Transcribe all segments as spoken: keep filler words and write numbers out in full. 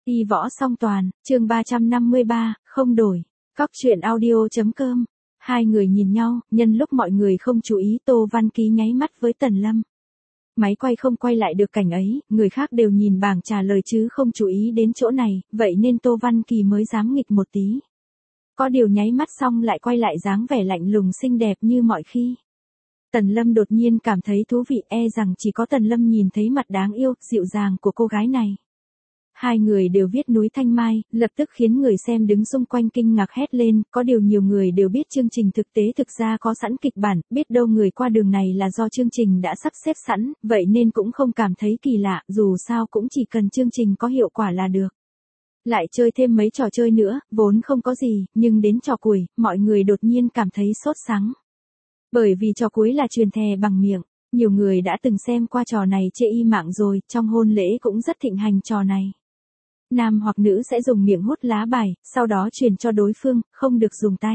Y võ song toàn, chương ba trăm năm mươi ba, không đổi. Cóc truyện audio.com. Hai người nhìn nhau, nhân lúc mọi người không chú ý Tô Văn Ký nháy mắt với Tần Lâm. Máy quay không quay lại được cảnh ấy, người khác đều nhìn bảng trả lời chứ không chú ý đến chỗ này, vậy nên Tô Văn Kỳ mới dám nghịch một tí. Có điều nháy mắt xong lại quay lại dáng vẻ lạnh lùng xinh đẹp như mọi khi. Tần Lâm đột nhiên cảm thấy thú vị, e rằng chỉ có Tần Lâm nhìn thấy mặt đáng yêu, dịu dàng của cô gái này. Hai người đều viết núi Thanh Mai, lập tức khiến người xem đứng xung quanh kinh ngạc hét lên, có điều nhiều người đều biết chương trình thực tế thực ra có sẵn kịch bản, biết đâu người qua đường này là do chương trình đã sắp xếp sẵn, vậy nên cũng không cảm thấy kỳ lạ, dù sao cũng chỉ cần chương trình có hiệu quả là được. Lại chơi thêm mấy trò chơi nữa, vốn không có gì, nhưng đến trò cuối, mọi người đột nhiên cảm thấy sốt sắng. Bởi vì trò cuối là truyền thề bằng miệng. Nhiều người đã từng xem qua trò này chê y mạng rồi, trong hôn lễ cũng rất thịnh hành trò này. Nam hoặc nữ sẽ dùng miệng hút lá bài, sau đó truyền cho đối phương, không được dùng tay.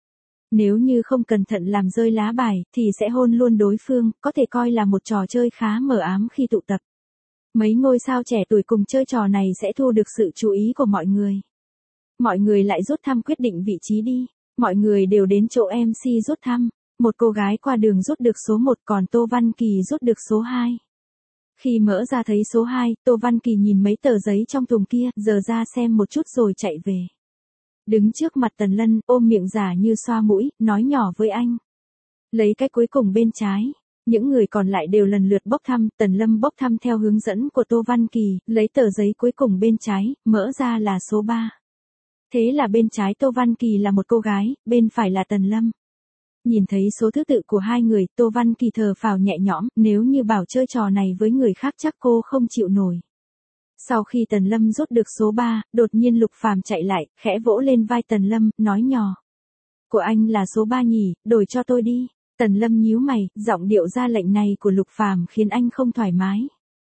Nếu như không cẩn thận làm rơi lá bài, thì sẽ hôn luôn đối phương, có thể coi là một trò chơi khá mờ ám khi tụ tập. Mấy ngôi sao trẻ tuổi cùng chơi trò này sẽ thu được sự chú ý của mọi người. Mọi người lại rút thăm quyết định vị trí đi. Mọi người đều đến chỗ em xê rút thăm. Một cô gái qua đường rút được số một, còn Tô Văn Kỳ rút được số hai. Khi mở ra thấy số hai, Tô Văn Kỳ nhìn mấy tờ giấy trong thùng kia, giờ ra xem một chút rồi chạy về. Đứng trước mặt Tần Lân, ôm miệng giả như xoa mũi, nói nhỏ với anh. Lấy cái cuối cùng bên trái. Những người còn lại đều lần lượt bốc thăm, Tần Lâm bốc thăm theo hướng dẫn của Tô Văn Kỳ, lấy tờ giấy cuối cùng bên trái, mở ra là số ba. Thế là bên trái Tô Văn Kỳ là một cô gái, bên phải là Tần Lâm. Nhìn thấy số thứ tự của hai người, Tô Văn Kỳ thở phào nhẹ nhõm, nếu như bảo chơi trò này với người khác chắc cô không chịu nổi. Sau khi Tần Lâm rút được số ba, đột nhiên Lục Phàm chạy lại, khẽ vỗ lên vai Tần Lâm, nói nhỏ. Của anh là số ba nhỉ, đổi cho tôi đi. Tần Lâm nhíu mày, giọng điệu ra lệnh này của Lục Phàm khiến anh không thoải mái.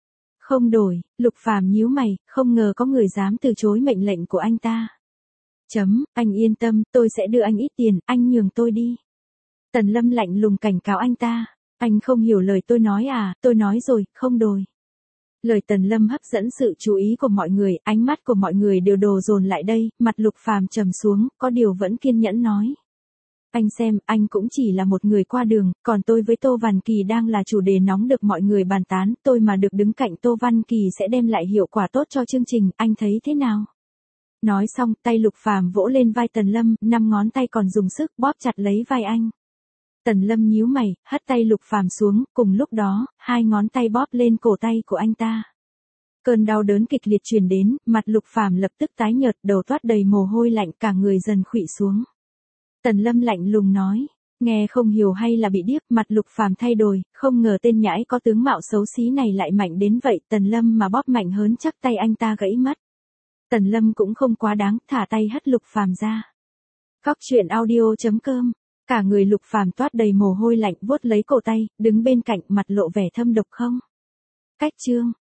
Không đổi, Lục Phàm nhíu mày, không ngờ có người dám từ chối mệnh lệnh của anh ta. Chấm, anh yên tâm, tôi sẽ đưa anh ít tiền, anh nhường tôi đi. Tần Lâm lạnh lùng cảnh cáo anh ta, anh không hiểu lời tôi nói à, tôi nói rồi, không đổi. Lời Tần Lâm hấp dẫn sự chú ý của mọi người, ánh mắt của mọi người đều đổ dồn lại đây, mặt Lục Phàm trầm xuống, có điều vẫn kiên nhẫn nói. Anh xem, anh cũng chỉ là một người qua đường, còn tôi với Tô Văn Kỳ đang là chủ đề nóng được mọi người bàn tán, tôi mà được đứng cạnh Tô Văn Kỳ sẽ đem lại hiệu quả tốt cho chương trình, anh thấy thế nào? Nói xong, tay Lục Phàm vỗ lên vai Tần Lâm, năm ngón tay còn dùng sức bóp chặt lấy vai anh. Tần Lâm nhíu mày, hất tay Lục Phàm xuống, cùng lúc đó, hai ngón tay bóp lên cổ tay của anh ta. Cơn đau đớn kịch liệt truyền đến, mặt Lục Phàm lập tức tái nhợt, đầu toát đầy mồ hôi lạnh, cả người dần khuỵu xuống. Tần Lâm lạnh lùng nói, nghe không hiểu hay là bị điếc, mặt Lục Phàm thay đổi, không ngờ tên nhãi có tướng mạo xấu xí này lại mạnh đến vậy, Tần Lâm mà bóp mạnh hơn chắc tay anh ta gãy mất. Tần Lâm cũng không quá đáng, thả tay hất Lục Phàm ra. Cóc truyện audio.com. Cả người Lục Phàm toát đầy mồ hôi lạnh, vuốt lấy cổ tay, đứng bên cạnh, mặt lộ vẻ thâm độc không. Cách chương.